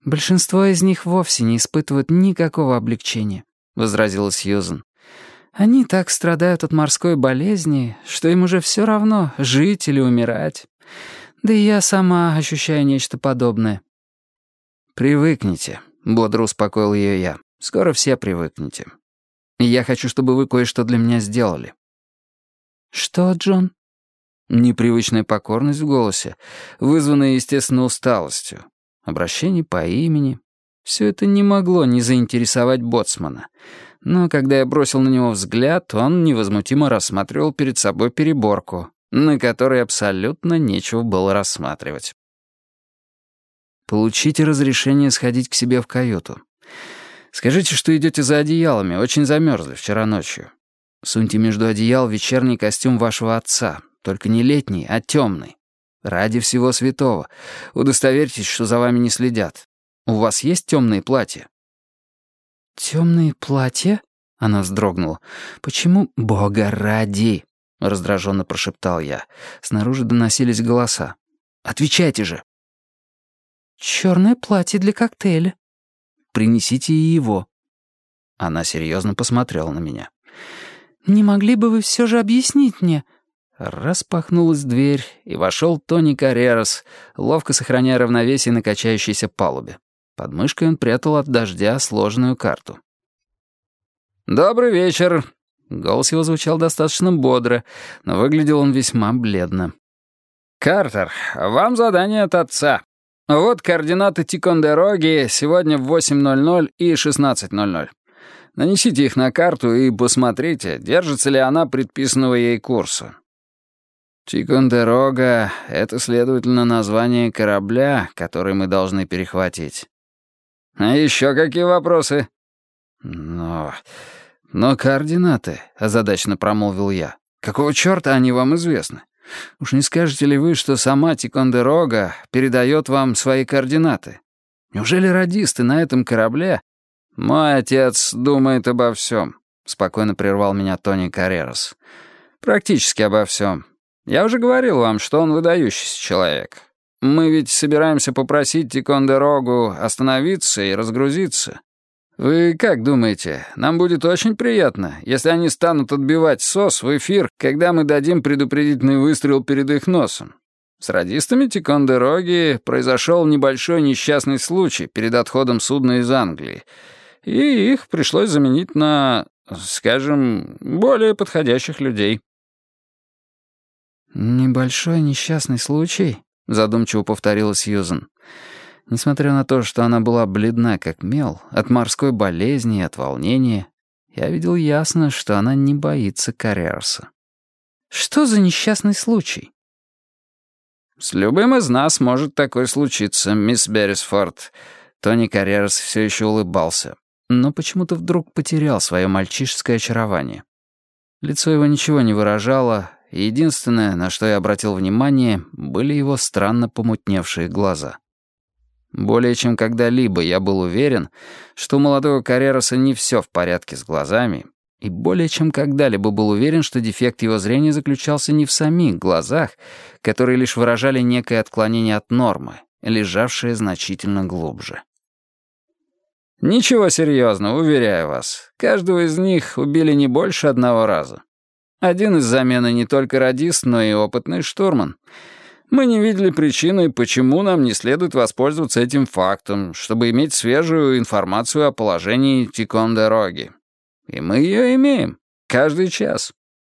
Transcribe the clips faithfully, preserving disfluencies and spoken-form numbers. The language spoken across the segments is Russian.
«Большинство из них вовсе не испытывают никакого облегчения», — возразила Сьюзен. «Они так страдают от морской болезни, что им уже все равно, жить или умирать. Да и я сама ощущаю нечто подобное». «Привыкните», — бодро успокоил ее я. «Скоро все привыкнете. И я хочу, чтобы вы кое-что для меня сделали». «Что, Джон?» Непривычная покорность в голосе, вызванная, естественно, усталостью. Обращение по имени. Все это не могло не заинтересовать боцмана. Но когда я бросил на него взгляд, он невозмутимо рассматривал перед собой переборку, на которой абсолютно нечего было рассматривать. «Получите разрешение сходить к себе в каюту. Скажите, что идете за одеялами, очень замерзли вчера ночью. Суньте между одеял вечерний костюм вашего отца, только не летний, а темный. Ради всего святого. Удостоверьтесь, что за вами не следят. У вас есть темные платья?» «Темные платья?» — она вздрогнула. «Почему?» «Бога ради!» — раздраженно прошептал я. Снаружи доносились голоса. «Отвечайте же!» «Черное платье для коктейля». «Принесите и его». Она серьезно посмотрела на меня. «Не могли бы вы все же объяснить мне?» Распахнулась дверь, и вошел Тони Каррерас, ловко сохраняя равновесие на качающейся палубе. Под мышкой он прятал от дождя сложенную карту. «Добрый вечер!» Голос его звучал достаточно бодро, но выглядел он весьма бледно. «Картер, вам задание от отца. Вот координаты Тикондероги сегодня в восемь ноль ноль и шестнадцать ноль ноль. Нанесите их на карту и посмотрите, держится ли она предписанного ей курса». «Тикондерога — это, следовательно, название корабля, который мы должны перехватить». «А еще какие вопросы?» «Но... но координаты», — озадаченно промолвил я. «Какого черта они вам известны? Уж не скажете ли вы, что сама Тикондерога передает вам свои координаты? Неужели радисты на этом корабле...» «Мой отец думает обо всем», — спокойно прервал меня Тони Каррерас. «Практически обо всем. Я уже говорил вам, что он выдающийся человек. Мы ведь собираемся попросить Тикондерогу остановиться и разгрузиться. Вы как думаете, нам будет очень приятно, если они станут отбивать СОС в эфир, когда мы дадим предупредительный выстрел перед их носом? С радистами Тикондероги произошел небольшой несчастный случай перед отходом судна из Англии, и их пришлось заменить на, скажем, более подходящих людей». «Небольшой несчастный случай», — задумчиво повторила Сьюзен. Несмотря на то, что она была бледна как мел, от морской болезни и от волнения, я видел ясно, что она не боится Каррерса. «Что за несчастный случай?» «С любым из нас может такое случиться, мисс Беррисфорд». Тони Каррерс все еще улыбался, но почему-то вдруг потерял свое мальчишеское очарование. Лицо его ничего не выражало, и единственное, на что я обратил внимание, были его странно помутневшие глаза. Более чем когда-либо я был уверен, что у молодого Каррероса не все в порядке с глазами, и более чем когда-либо был уверен, что дефект его зрения заключался не в самих глазах, которые лишь выражали некое отклонение от нормы, лежавшее значительно глубже. «Ничего серьезного, уверяю вас. Каждого из них убили не больше одного раза. Один из замены не только радист, но и опытный штурман. Мы не видели причины, почему нам не следует воспользоваться этим фактом, чтобы иметь свежую информацию о положении Тикондероги. И мы ее имеем. Каждый час».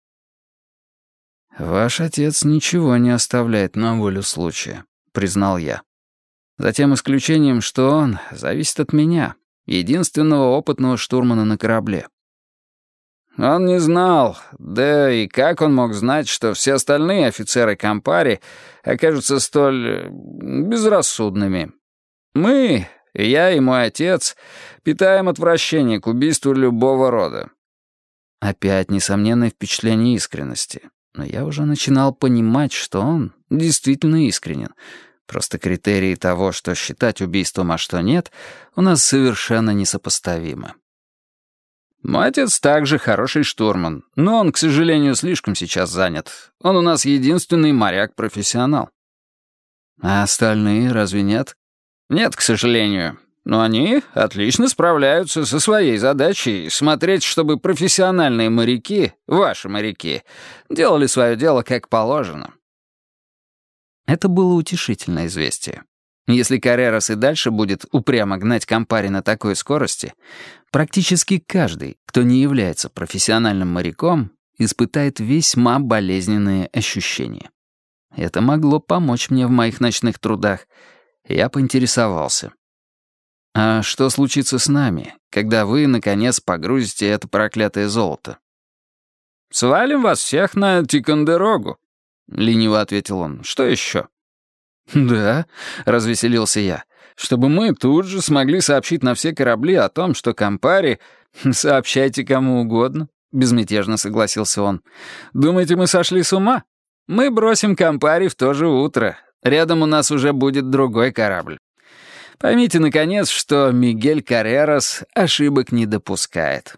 «Ваш отец ничего не оставляет на волю случая», — признал я. «За тем исключением, что он зависит от меня, единственного опытного штурмана на корабле». «Он не знал, да и как он мог знать, что все остальные офицеры Кампари окажутся столь безрассудными? Мы, я и мой отец, питаем отвращение к убийству любого рода». Опять несомненное впечатление искренности, но я уже начинал понимать, что он действительно искренен. Просто критерии того, что считать убийством, а что нет, у нас совершенно несопоставимы. Мой отец также хороший штурман, но он, к сожалению, слишком сейчас занят. Он у нас единственный моряк-профессионал». «А остальные разве нет?» «Нет, к сожалению. Но они отлично справляются со своей задачей смотреть, чтобы профессиональные моряки, ваши моряки, делали свое дело как положено». Это было утешительное известие. Если Каррерас и дальше будет упрямо гнать Кампари на такой скорости, практически каждый, кто не является профессиональным моряком, испытает весьма болезненные ощущения. Это могло помочь мне в моих ночных трудах. Я поинтересовался. «А что случится с нами, когда вы, наконец, погрузите это проклятое золото?» «Свалим вас всех на Тикондерогу», — лениво ответил он. «Что еще?» «Да», — развеселился я, «чтобы мы тут же смогли сообщить на все корабли о том, что Кампари...» «Сообщайте кому угодно», — безмятежно согласился он. «Думаете, мы сошли с ума? Мы бросим Кампари в то же утро. Рядом у нас уже будет другой корабль. Поймите, наконец, что Мигель Каррерас ошибок не допускает».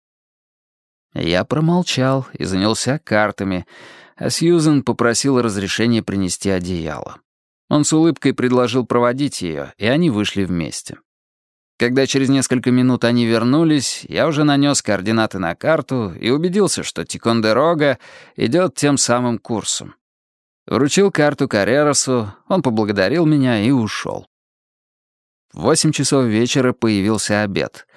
Я промолчал и занялся картами, а Сьюзен попросил разрешения принести одеяло. Он с улыбкой предложил проводить ее, и они вышли вместе. Когда через несколько минут они вернулись, я уже нанес координаты на карту и убедился, что Тикондерога идет тем самым курсом. Вручил карту Каррерасу, он поблагодарил меня и ушел. В восемь часов вечера появился обед.